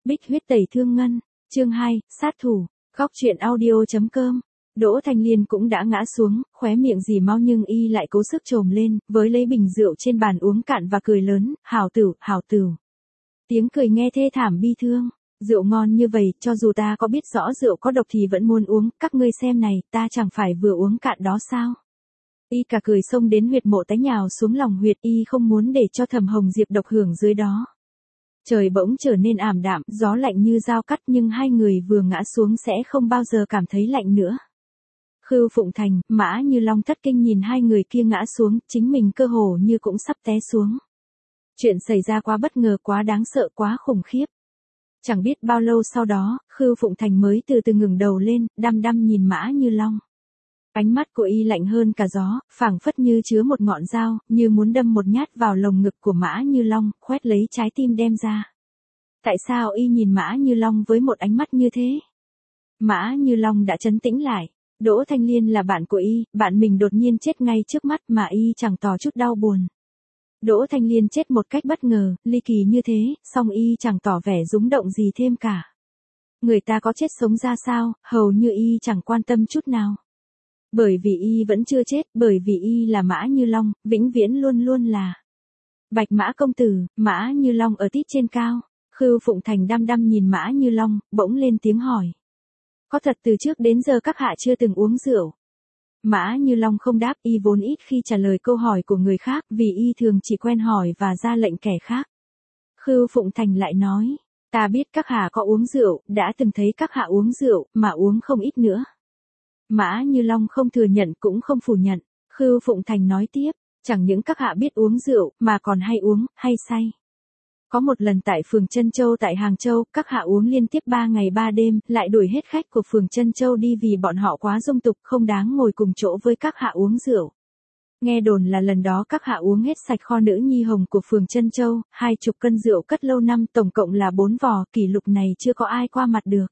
Bích huyết tẩy thương ngân, chương 2, sát thủ, góc truyện audio.com. Đỗ Thanh Liên cũng đã ngã xuống, khóe miệng rỉ máu nhưng y lại cố sức trồm lên, với lấy bình rượu trên bàn uống cạn và cười lớn, hảo tửu. Tiếng cười nghe thê thảm bi thương, rượu ngon như vậy, cho dù ta có biết rõ rượu có độc thì vẫn muốn uống, các ngươi xem này, ta chẳng phải vừa uống cạn đó sao? Y cả cười xông đến huyệt mộ tái nhào xuống lòng huyệt, y không muốn để cho Thẩm Hồng Diệp độc hưởng dưới đó. Trời bỗng trở nên ảm đạm, gió lạnh như dao cắt nhưng hai người vừa ngã xuống sẽ không bao giờ cảm thấy lạnh nữa. Khưu Phụng Thành, Mã Như Long thất kinh nhìn hai người kia ngã xuống, chính mình cơ hồ như cũng sắp té xuống. Chuyện xảy ra quá bất ngờ, quá đáng sợ, quá khủng khiếp. Chẳng biết bao lâu sau đó, Khưu Phụng Thành mới từ từ ngẩng đầu lên, đăm đăm nhìn Mã Như Long. Ánh mắt của y lạnh hơn cả gió, phảng phất như chứa một ngọn dao, như muốn đâm một nhát vào lồng ngực của Mã Như Long, khoét lấy trái tim đem ra. Tại sao y nhìn Mã Như Long với một ánh mắt như thế? Mã Như Long đã trấn tĩnh lại. Đỗ Thanh Liên là bạn của y, bạn mình đột nhiên chết ngay trước mắt mà y chẳng tỏ chút đau buồn. Đỗ Thanh Liên chết một cách bất ngờ, ly kỳ như thế, song y chẳng tỏ vẻ rúng động gì thêm cả. Người ta có chết sống ra sao, hầu như y chẳng quan tâm chút nào. Bởi vì y vẫn chưa chết, bởi vì y là Mã Như Long, vĩnh viễn luôn luôn là. Bạch Mã công tử, Mã Như Long ở tít trên cao. Khưu Phụng Thành đăm đăm nhìn Mã Như Long, bỗng lên tiếng hỏi. Có thật từ trước đến giờ các hạ chưa từng uống rượu? Mã Như Long không đáp, y vốn ít khi trả lời câu hỏi của người khác vì y thường chỉ quen hỏi và ra lệnh kẻ khác. Khưu Phụng Thành lại nói, ta biết các hạ có uống rượu, đã từng thấy các hạ uống rượu, mà uống không ít nữa. Mã Như Long không thừa nhận cũng không phủ nhận. Khưu Phụng Thành nói tiếp, chẳng những các hạ biết uống rượu, mà còn hay uống, hay say. Có một lần tại phường Trân Châu tại Hàng Châu, các hạ uống liên tiếp 3 ngày 3 đêm, lại đuổi hết khách của phường Trân Châu đi vì bọn họ quá dung tục, không đáng ngồi cùng chỗ với các hạ uống rượu. Nghe đồn là lần đó các hạ uống hết sạch kho nữ nhi hồng của phường Trân Châu, 20 cân rượu cất lâu năm, tổng cộng là 4 vò, kỷ lục này chưa có ai qua mặt được.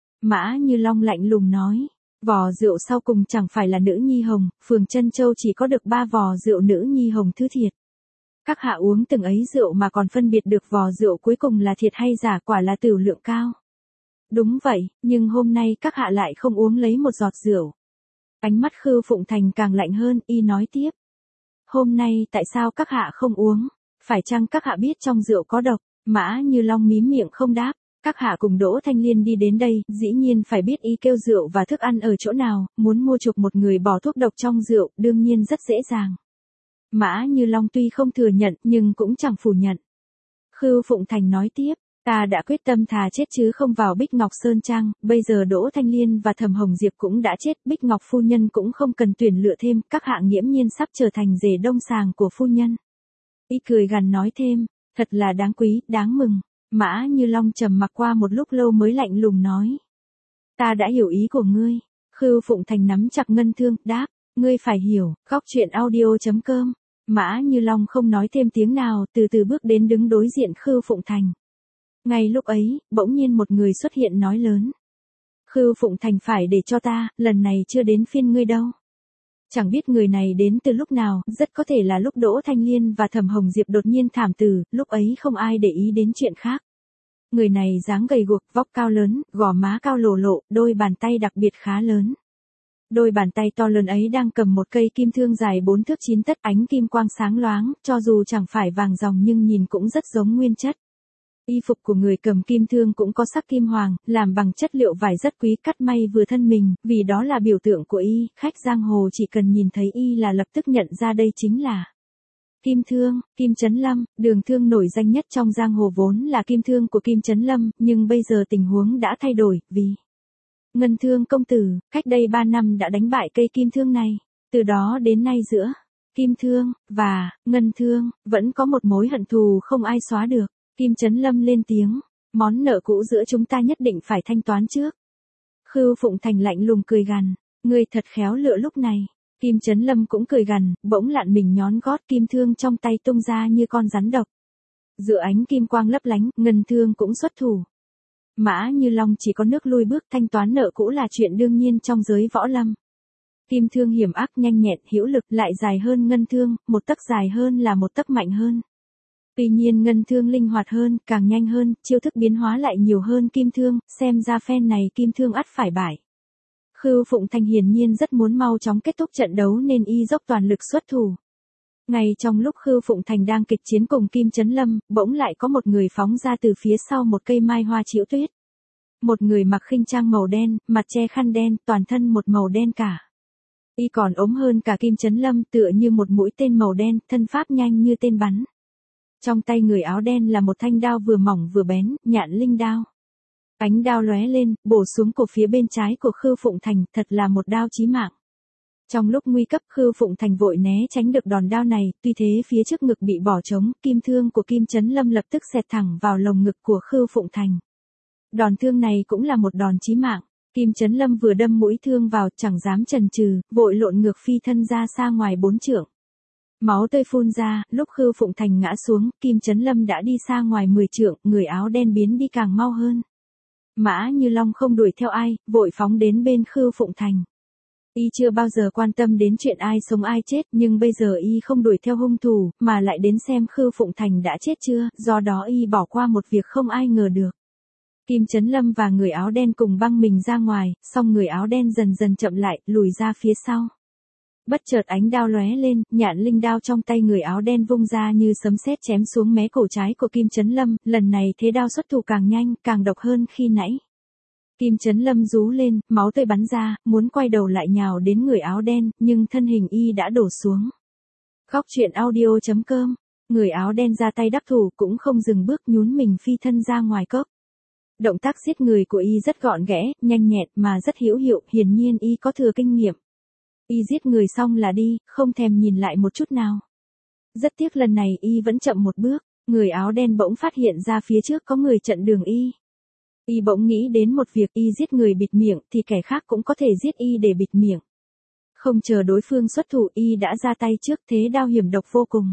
Mã Như Long lạnh lùng nói, vò rượu sau cùng chẳng phải là nữ nhi hồng, phường Trân Châu chỉ có được 3 vò rượu nữ nhi hồng thứ thiệt. Các hạ uống từng ấy rượu mà còn phân biệt được vò rượu cuối cùng là thiệt hay giả, quả là tửu lượng cao. Đúng vậy, nhưng hôm nay các hạ lại không uống lấy một giọt rượu. Ánh mắt Khưu Phụng Thành càng lạnh hơn, y nói tiếp. Hôm nay tại sao các hạ không uống? Phải chăng các hạ biết trong rượu có độc? Mã Như Long mím miệng không đáp. Các hạ cùng Đỗ Thanh Liên đi đến đây, dĩ nhiên phải biết y kêu rượu và thức ăn ở chỗ nào, muốn mua chuộc một người bỏ thuốc độc trong rượu, đương nhiên rất dễ dàng. Mã Như Long tuy không thừa nhận, nhưng cũng chẳng phủ nhận. Khưu Phụng Thành nói tiếp, ta đã quyết tâm thà chết chứ không vào Bích Ngọc Sơn Trang, bây giờ Đỗ Thanh Liên và Thẩm Hồng Diệp cũng đã chết, Bích Ngọc phu nhân cũng không cần tuyển lựa thêm, các hạ nghiễm nhiên sắp trở thành rể đông sàng của phu nhân. Y cười gằn nói thêm, thật là đáng quý, đáng mừng. Mã Như Long trầm mặc qua một lúc lâu mới lạnh lùng nói. Ta đã hiểu ý của ngươi. Khưu Phụng Thành nắm chặt ngân thương, đáp, ngươi phải hiểu, góc truyện audio.com. Mã Như Long không nói thêm tiếng nào, từ từ bước đến đứng đối diện Khưu Phụng Thành. Ngay lúc ấy, bỗng nhiên một người xuất hiện nói lớn. Khưu Phụng Thành phải để cho ta, lần này chưa đến phiên ngươi đâu. Chẳng biết người này đến từ lúc nào, rất có thể là lúc Đỗ Thanh Liên và Thẩm Hồng Diệp đột nhiên thảm tử, lúc ấy không ai để ý đến chuyện khác. Người này dáng gầy guộc, vóc cao lớn, gò má cao lồ lộ, đôi bàn tay đặc biệt khá lớn. Đôi bàn tay to lớn ấy đang cầm một cây kim thương dài 4 thước 9 tấc, ánh kim quang sáng loáng, cho dù chẳng phải vàng ròng nhưng nhìn cũng rất giống nguyên chất. Y phục của người cầm kim thương cũng có sắc kim hoàng, làm bằng chất liệu vải rất quý, cắt may vừa thân mình, vì đó là biểu tượng của y, khách giang hồ chỉ cần nhìn thấy y là lập tức nhận ra đây chính là Kim Thương, Kim Chấn Lâm. Đường thương nổi danh nhất trong giang hồ vốn là kim thương của Kim Chấn Lâm, nhưng bây giờ tình huống đã thay đổi, vì Ngân Thương công tử, cách đây 3 năm đã đánh bại cây kim thương này. Từ đó đến nay giữa Kim Thương và Ngân Thương vẫn có một mối hận thù không ai xóa được. Kim Chấn Lâm lên tiếng, món nợ cũ giữa chúng ta nhất định phải thanh toán trước. Khưu Phụng Thành lạnh lùng cười gằn, ngươi thật khéo lựa lúc này. Kim Chấn Lâm cũng cười gằn, bỗng lặn mình nhón gót, kim thương trong tay tung ra như con rắn độc. Giữa ánh kim quang lấp lánh, Ngân Thương cũng xuất thủ. Mã Như Long chỉ có nước lui bước, thanh toán nợ cũ là chuyện đương nhiên trong giới võ lâm. Kim thương hiểm ác, nhanh nhẹn, hữu lực, lại dài hơn Ngân Thương, một tấc dài hơn là một tấc mạnh hơn. Tuy nhiên ngân thương linh hoạt hơn, càng nhanh hơn, chiêu thức biến hóa lại nhiều hơn kim thương, xem ra phen này kim thương ắt phải bại. Khưu Phụng Thành hiển nhiên rất muốn mau chóng kết thúc trận đấu nên y dốc toàn lực xuất thủ. Ngay trong lúc Khưu Phụng Thành đang kịch chiến cùng Kim Chấn Lâm, bỗng lại có một người phóng ra từ phía sau một cây mai hoa chiễu tuyết. Một người mặc khinh trang màu đen, mặt che khăn đen, toàn thân một màu đen cả. Y còn ốm hơn cả Kim Chấn Lâm, tựa như một mũi tên màu đen, thân pháp nhanh như tên bắn. Trong tay người áo đen là một thanh đao vừa mỏng vừa bén, nhạn linh đao. Ánh đao lóe lên, bổ xuống cổ phía bên trái của Khưu Phụng Thành, thật là một đao chí mạng. Trong lúc nguy cấp Khưu Phụng Thành vội né tránh được đòn đao này, tuy thế phía trước ngực bị bỏ trống, kim thương của Kim Chấn Lâm lập tức xẹt thẳng vào lồng ngực của Khưu Phụng Thành. Đòn thương này cũng là một đòn chí mạng, Kim Chấn Lâm vừa đâm mũi thương vào, chẳng dám chần chừ, vội lộn ngược phi thân ra xa ngoài 4 trượng. Máu tươi phun ra, lúc Khưu Phụng Thành ngã xuống, Kim Chấn Lâm đã đi xa ngoài 10 trượng, người áo đen biến đi càng mau hơn. Mã Như Long không đuổi theo ai, vội phóng đến bên Khưu Phụng Thành. Y chưa bao giờ quan tâm đến chuyện ai sống ai chết, nhưng bây giờ y không đuổi theo hung thủ, mà lại đến xem Khưu Phụng Thành đã chết chưa, do đó y bỏ qua một việc không ai ngờ được. Kim Chấn Lâm và người áo đen cùng băng mình ra ngoài, song người áo đen dần dần chậm lại, lùi ra phía sau. Bất chợt ánh đao lóe lên, nhạn linh đao trong tay người áo đen vung ra như sấm sét chém xuống mé cổ trái của Kim Chấn Lâm, lần này thế đao xuất thủ càng nhanh, càng độc hơn khi nãy. Kim Chấn Lâm rú lên, máu tươi bắn ra, muốn quay đầu lại nhào đến người áo đen, nhưng thân hình y đã đổ xuống. Góc truyện audio.com, người áo đen ra tay đắc thủ cũng không dừng bước, nhún mình phi thân ra ngoài cốc. Động tác giết người của y rất gọn ghẽ, nhanh nhẹn mà rất hữu hiệu, hiển nhiên y có thừa kinh nghiệm. Y giết người xong là đi, không thèm nhìn lại một chút nào. Rất tiếc lần này y vẫn chậm một bước, người áo đen bỗng phát hiện ra phía trước có người chặn đường y. Y bỗng nghĩ đến một việc, y giết người bịt miệng thì kẻ khác cũng có thể giết y để bịt miệng. Không chờ đối phương xuất thủ, y đã ra tay trước, thế đao hiểm độc vô cùng.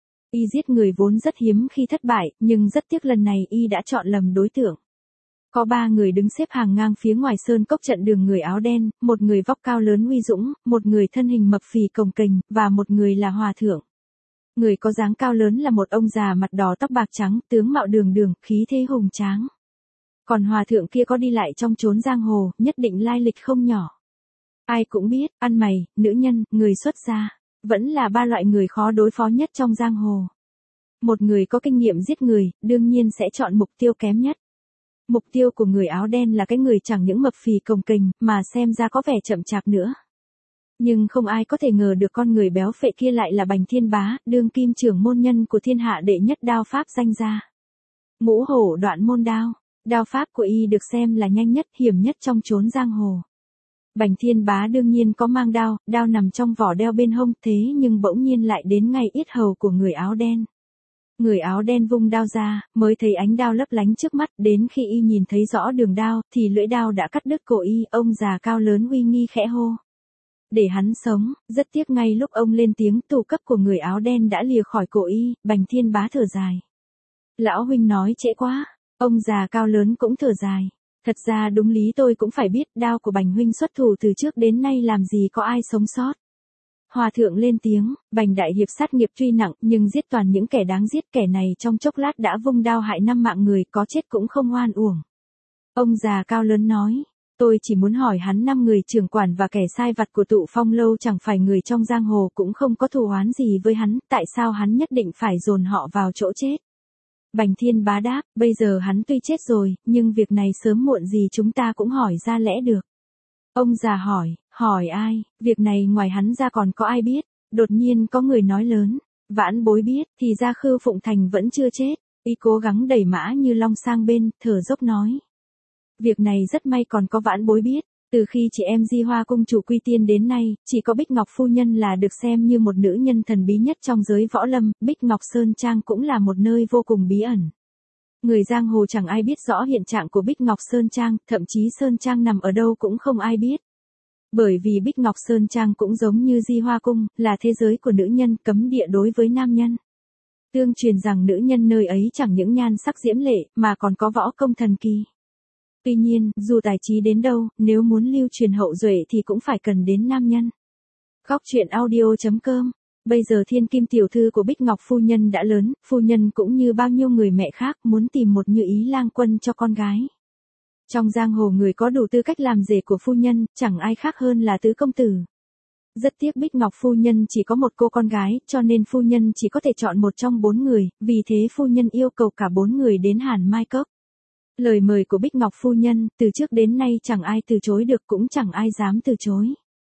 Y giết người vốn rất hiếm khi thất bại, nhưng rất tiếc lần này y đã chọn lầm đối tượng. Có 3 người đứng xếp hàng ngang phía ngoài sơn cốc chặn đường người áo đen, một người vóc cao lớn uy dũng, một người thân hình mập phì cồng kềnh, và một người là hòa thượng. Người có dáng cao lớn là một ông già mặt đỏ tóc bạc trắng, tướng mạo đường đường, khí thế hùng tráng. Còn hòa thượng kia có đi lại trong chốn giang hồ, nhất định lai lịch không nhỏ. Ai cũng biết, ăn mày, nữ nhân, người xuất gia, vẫn là 3 loại người khó đối phó nhất trong giang hồ. Một người có kinh nghiệm giết người, đương nhiên sẽ chọn mục tiêu kém nhất. Mục tiêu của người áo đen là cái người chẳng những mập phì cồng kềnh, mà xem ra có vẻ chậm chạp nữa. Nhưng không ai có thể ngờ được con người béo phệ kia lại là Bành Thiên Bá, đương kim trưởng môn nhân của thiên hạ đệ nhất đao pháp danh gia. Ngũ hổ đoạn môn đao, đao pháp của y được xem là nhanh nhất, hiểm nhất trong chốn giang hồ. Bành Thiên Bá đương nhiên có mang đao, đao nằm trong vỏ đeo bên hông, thế nhưng bỗng nhiên lại đến ngay yết hầu của người áo đen. Người áo đen vung đao ra, mới thấy ánh đao lấp lánh trước mắt, đến khi y nhìn thấy rõ đường đao, thì lưỡi đao đã cắt đứt cổ y, ông già cao lớn uy nghi khẽ hô. Để hắn sống, rất tiếc ngay lúc ông lên tiếng, tù cấp của người áo đen đã lìa khỏi cổ y, Bành Thiên Bá thở dài. Lão huynh nói trễ quá, ông già cao lớn cũng thở dài. Thật ra đúng lý tôi cũng phải biết, đao của Bành huynh xuất thủ từ trước đến nay làm gì có ai sống sót. Hòa thượng lên tiếng, Bành đại hiệp sát nghiệp truy nặng, nhưng giết toàn những kẻ đáng giết, kẻ này trong chốc lát đã vung đao hại 5 mạng người, có chết cũng không oan uổng. Ông già cao lớn nói, tôi chỉ muốn hỏi hắn 5 người trưởng quản và kẻ sai vặt của Tụ Phong lâu chẳng phải người trong giang hồ, cũng không có thù oán gì với hắn, tại sao hắn nhất định phải dồn họ vào chỗ chết? Bành Thiên Bá đáp, bây giờ hắn tuy chết rồi, nhưng việc này sớm muộn gì chúng ta cũng hỏi ra lẽ được. Ông già hỏi ai, việc này ngoài hắn ra còn có ai biết? Đột nhiên có người nói lớn, Vãn Bối biết, thì ra Khưu Phụng Thành vẫn chưa chết. Y cố gắng đẩy Mã Như Long sang bên, thở dốc nói. Việc này rất may còn có Vãn Bối biết, từ khi chị em Di Hoa cung chủ quy tiên đến nay, chỉ có Bích Ngọc phu nhân là được xem như một nữ nhân thần bí nhất trong giới võ lâm, Bích Ngọc Sơn Trang cũng là một nơi vô cùng bí ẩn. Người giang hồ chẳng ai biết rõ hiện trạng của Bích Ngọc Sơn Trang, thậm chí Sơn Trang nằm ở đâu cũng không ai biết. Bởi vì Bích Ngọc Sơn Trang cũng giống như Di Hoa Cung, là thế giới của nữ nhân, cấm địa đối với nam nhân. Tương truyền rằng nữ nhân nơi ấy chẳng những nhan sắc diễm lệ, mà còn có võ công thần kỳ. Tuy nhiên, dù tài trí đến đâu, nếu muốn lưu truyền hậu duệ thì cũng phải cần đến nam nhân. Góc truyện audio.com Bây giờ thiên kim tiểu thư của Bích Ngọc phu nhân đã lớn, phu nhân cũng như bao nhiêu người mẹ khác muốn tìm một Như Ý lang quân cho con gái. Trong giang hồ người có đủ tư cách làm rể của phu nhân, chẳng ai khác hơn là tứ công tử. Rất tiếc Bích Ngọc phu nhân chỉ có một cô con gái, cho nên phu nhân chỉ có thể chọn một trong 4 người, vì thế phu nhân yêu cầu cả 4 người đến Hàn Mai Cốc. Lời mời của Bích Ngọc phu nhân, từ trước đến nay chẳng ai từ chối được cũng chẳng ai dám từ chối.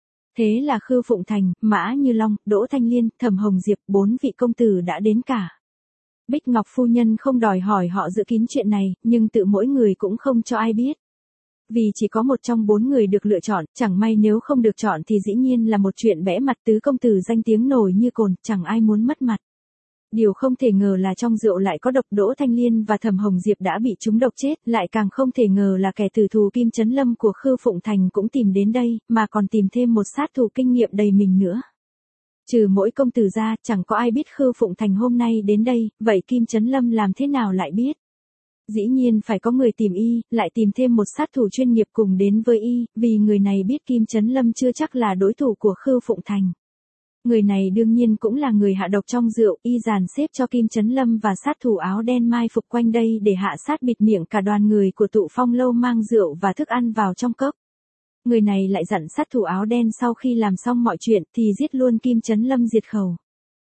Thế là Khư Phụng Thành, Mã Như Long, Đỗ Thanh Liên, Thẩm Hồng Diệp, 4 vị công tử đã đến cả. Bích Ngọc phu nhân không đòi hỏi họ giữ kín chuyện này, nhưng tự mỗi người cũng không cho ai biết. Vì chỉ có một trong 4 người được lựa chọn, chẳng may nếu không được chọn thì dĩ nhiên là một chuyện bẽ mặt, tứ công tử danh tiếng nổi như cồn, chẳng ai muốn mất mặt. Điều không thể ngờ là trong rượu lại có độc, Đỗ Thanh Liên và Thẩm Hồng Diệp đã bị trúng độc chết, lại càng không thể ngờ là kẻ tử thù Kim Chấn Lâm của Khư Phụng Thành cũng tìm đến đây, mà còn tìm thêm một sát thủ kinh nghiệm đầy mình nữa. Trừ mỗi công tử ra, chẳng có ai biết Khư Phụng Thành hôm nay đến đây, vậy Kim Chấn Lâm làm thế nào lại biết? Dĩ nhiên phải có người tìm y, lại tìm thêm một sát thủ chuyên nghiệp cùng đến với y, vì người này biết Kim Chấn Lâm chưa chắc là đối thủ của Khư Phụng Thành. Người này đương nhiên cũng là người hạ độc trong rượu, y dàn xếp cho Kim Chấn Lâm và sát thủ áo đen mai phục quanh đây để hạ sát bịt miệng cả đoàn người của Tụ Phong Lâu mang rượu và thức ăn vào trong cốc. Người này lại dặn sát thủ áo đen sau khi làm xong mọi chuyện thì giết luôn Kim Chấn Lâm diệt khẩu.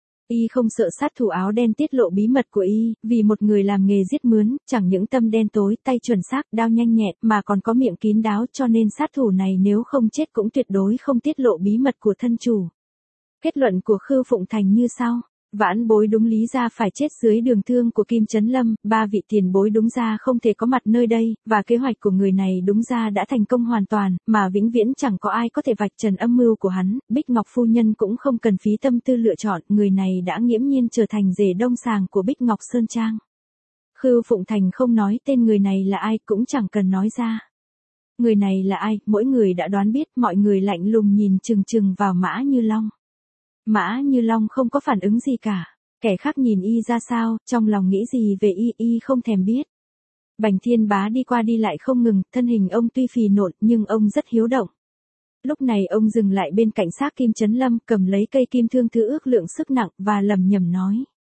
Y không sợ sát thủ áo đen tiết lộ bí mật của y, vì một người làm nghề giết mướn, chẳng những tâm đen tối, tay chuẩn xác, đao nhanh nhẹn, mà còn có miệng kín đáo, cho nên sát thủ này nếu không chết cũng tuyệt đối không tiết lộ bí mật của thân chủ. Kết luận của Khư Phụng Thành như sau. Vãn Bối đúng lý ra phải chết dưới đường thương của Kim Chấn Lâm, 3 vị tiền bối đúng ra không thể có mặt nơi đây, và kế hoạch của người này đúng ra đã thành công hoàn toàn, mà vĩnh viễn chẳng có ai có thể vạch trần âm mưu của hắn. Bích Ngọc phu nhân cũng không cần phí tâm tư lựa chọn, người này đã nghiễm nhiên trở thành rể đông sàng của Bích Ngọc Sơn Trang. Khư Phụng Thành không nói tên người này là ai, cũng chẳng cần nói ra. Người này là ai, mỗi người đã đoán biết, mọi người lạnh lùng nhìn chừng chừng vào Mã Như Long. Mã Như Long không có phản ứng gì cả, kẻ khác nhìn y ra sao, trong lòng nghĩ gì về y không thèm biết. Bành Thiên Bá đi qua đi lại không ngừng, thân hình ông tuy phì nộn nhưng ông rất hiếu động. Lúc này ông dừng lại bên cạnh xác Kim Chấn Lâm, cầm lấy cây kim thương thứ ước lượng sức nặng và lẩm nhẩm nói.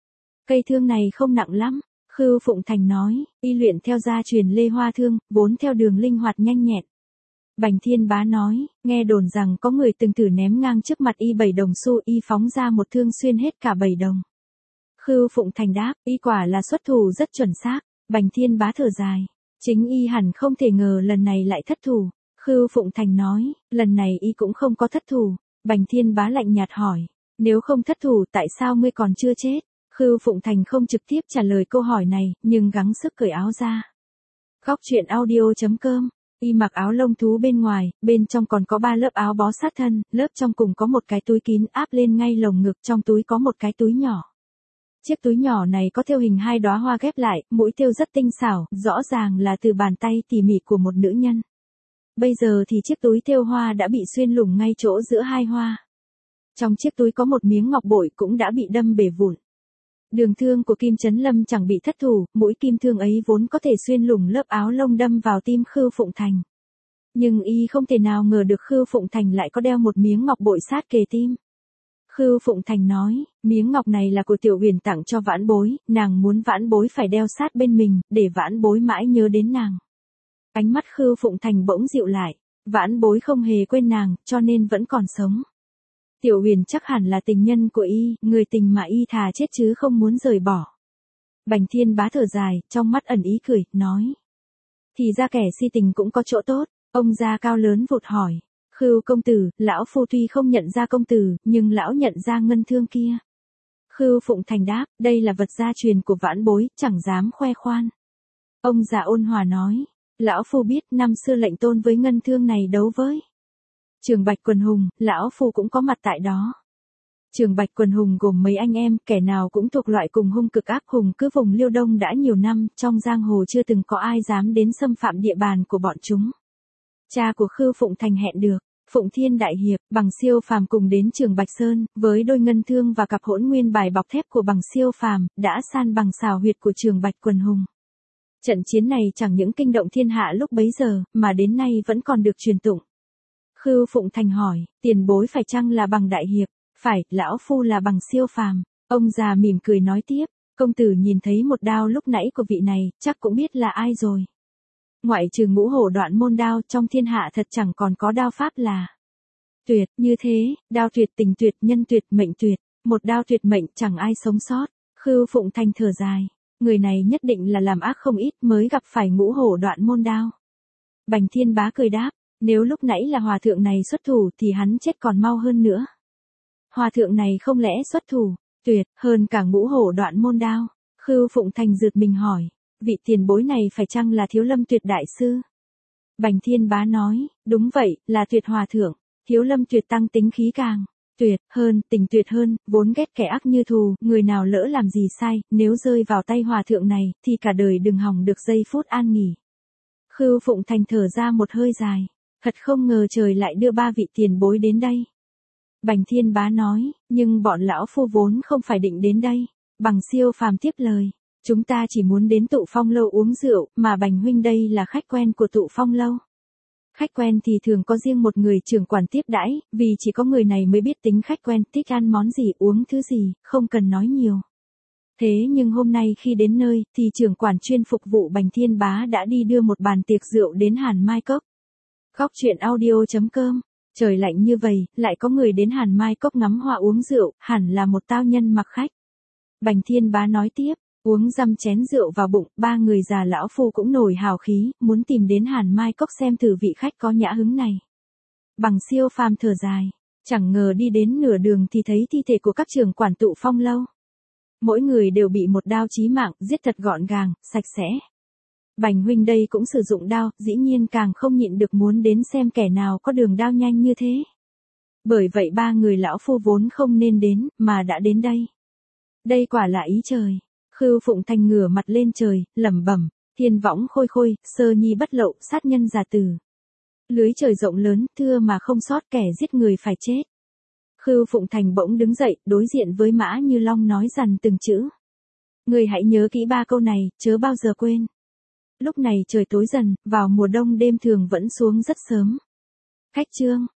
Cây thương này không nặng lắm, Khư Phụng Thành nói, y luyện theo gia truyền Lê Hoa Thương, vốn theo đường linh hoạt nhanh nhẹn. Bành Thiên Bá nói, nghe đồn rằng có người từng thử ném ngang trước mặt y 7 đồng xu, y phóng ra một thương xuyên hết cả 7 đồng. Khư Phụng Thành đáp, y quả là xuất thủ rất chuẩn xác. Bành Thiên Bá thở dài, chính y hẳn không thể ngờ lần này lại thất thủ. Khư Phụng Thành nói, lần này y cũng không có thất thủ. Bành Thiên Bá lạnh nhạt hỏi, nếu không thất thủ tại sao ngươi còn chưa chết? Khư Phụng Thành không trực tiếp trả lời câu hỏi này, nhưng gắng sức cởi áo ra. Góc truyện audio.com. Y mặc áo lông thú bên ngoài, bên trong còn có 3 lớp áo bó sát thân, lớp trong cùng có một cái túi kín áp lên ngay lồng ngực, trong túi có một cái túi nhỏ. Chiếc túi nhỏ này có thêu hình 2 đóa hoa ghép lại, mũi thêu rất tinh xảo, rõ ràng là từ bàn tay tỉ mỉ của một nữ nhân. Bây giờ thì chiếc túi thêu hoa đã bị xuyên lủng ngay chỗ giữa 2 hoa. Trong chiếc túi có một miếng ngọc bội cũng đã bị đâm bể vụn. Đường thương của Kim Chấn Lâm chẳng bị thất thủ, mũi kim thương ấy vốn có thể xuyên lủng lớp áo lông đâm vào tim Khư Phụng Thành. Nhưng y không thể nào ngờ được Khư Phụng Thành lại có đeo một miếng ngọc bội sát kề tim. Khư Phụng Thành nói, miếng ngọc này là của Tiểu Huyền tặng cho Vãn Bối, nàng muốn Vãn Bối phải đeo sát bên mình, để Vãn Bối mãi nhớ đến nàng. Ánh mắt Khư Phụng Thành bỗng dịu lại, Vãn Bối không hề quên nàng, cho nên vẫn còn sống. Tiểu Huyền chắc hẳn là tình nhân của y, người tình mà y thà chết chứ không muốn rời bỏ. Bành Thiên Bá thở dài, trong mắt ẩn ý cười, nói. Thì ra kẻ si tình cũng có chỗ tốt, ông già cao lớn vụt hỏi. Khư công tử, lão phu tuy không nhận ra công tử, nhưng lão nhận ra ngân thương kia. Khư Phụng Thành đáp, đây là vật gia truyền của Vãn Bối, chẳng dám khoe khoan. Ông già ôn hòa nói, lão phu biết năm xưa lệnh tôn với ngân thương này đấu với Trường Bạch Quần Hùng, lão phu cũng có mặt tại đó. Trường Bạch Quần Hùng gồm mấy anh em, kẻ nào cũng thuộc loại cùng hung cực ác, hùng cứ vùng Liêu Đông đã nhiều năm, trong giang hồ chưa từng có ai dám đến xâm phạm địa bàn của bọn chúng. Cha của Khư Phụng Thành hẹn được, Phụng Thiên Đại Hiệp, Bằng Siêu Phàm cùng đến Trường Bạch Sơn, với đôi ngân thương và cặp hỗn nguyên bài bọc thép của Bằng Siêu Phàm, đã san bằng xào huyệt của Trường Bạch Quần Hùng. Trận chiến này chẳng những kinh động thiên hạ lúc bấy giờ, mà đến nay vẫn còn được truyền tụng. Khư Phụng Thành hỏi, tiền bối phải chăng là Bằng Đại Hiệp? Phải, lão phu là Bằng Siêu Phàm. Ông già mỉm cười nói tiếp, công tử nhìn thấy một đao lúc nãy của vị này, chắc cũng biết là ai rồi. Ngoại trừ Ngũ Hổ Đoạn Môn đao, trong thiên hạ thật chẳng còn có đao pháp là tuyệt như thế, đao tuyệt, tình tuyệt, nhân tuyệt, mệnh tuyệt, một đao tuyệt mệnh chẳng ai sống sót. Khưu Phụng Thành thở dài, người này nhất định là làm ác không ít mới gặp phải Ngũ Hổ Đoạn Môn đao. Bành Thiên Bá cười đáp, nếu lúc nãy là hòa thượng này xuất thủ thì hắn chết còn mau hơn nữa. Hòa thượng này không lẽ xuất thủ tuyệt hơn cả Ngũ Hổ Đoạn Môn đao? Khưu Phụng Thành giật mình hỏi, vị tiền bối này phải chăng là Thiếu Lâm Tuyệt đại sư? Bành Thiên Bá nói, đúng vậy, là Tuyệt hòa thượng. Thiếu Lâm Tuyệt tăng tính khí càng tuyệt hơn, tình tuyệt hơn, vốn ghét kẻ ác như thù, người nào lỡ làm gì sai, nếu rơi vào tay hòa thượng này, thì cả đời đừng hòng được giây phút an nghỉ. Khưu Phụng Thành thở ra một hơi dài, thật không ngờ trời lại đưa ba vị tiền bối đến đây. Bành Thiên Bá nói, nhưng bọn lão phu vốn không phải định đến đây. Bằng Siêu Phàm tiếp lời, chúng ta chỉ muốn đến Tụ Phong lâu uống rượu, mà Bành huynh đây là khách quen của Tụ Phong lâu. Khách quen thì thường có riêng một người trưởng quản tiếp đãi, vì chỉ có người này mới biết tính khách quen, thích ăn món gì, uống thứ gì, không cần nói nhiều. Thế nhưng hôm nay khi đến nơi, thì trưởng quản chuyên phục vụ Bành Thiên Bá đã đi đưa một bàn tiệc rượu đến Hàn Mai Cốc. Góc truyện audio.com. Trời lạnh như vậy, lại có người đến Hàn Mai Cốc ngắm hoa uống rượu, hẳn là một tao nhân mặc khách. Bành Thiên Bá nói tiếp, uống dăm chén rượu vào bụng, ba người già lão phu cũng nổi hào khí, muốn tìm đến Hàn Mai Cốc xem thử vị khách có nhã hứng này. Bằng Siêu Phàm thở dài, chẳng ngờ đi đến nửa đường thì thấy thi thể của các trưởng quản Tụ Phong lâu. Mỗi người đều bị một đao chí mạng, giết thật gọn gàng, sạch sẽ. Bành huynh đây cũng sử dụng đao, dĩ nhiên càng không nhịn được muốn đến xem kẻ nào có đường đao nhanh như thế. Bởi vậy ba người lão phu vốn không nên đến, mà đã đến đây. Đây quả là ý trời. Khưu Phụng Thành ngửa mặt lên trời, lẩm bẩm, thiên võng khôi khôi, sơ nhi bất lậu, sát nhân giả tử. Lưới trời rộng lớn, thưa mà không sót, kẻ giết người phải chết. Khưu Phụng Thành bỗng đứng dậy, đối diện với Mã Như Long nói dằn từng chữ. Người hãy nhớ kỹ ba câu này, chớ bao giờ quên. Lúc này trời tối dần, vào mùa đông đêm thường vẫn xuống rất sớm. Khách chương.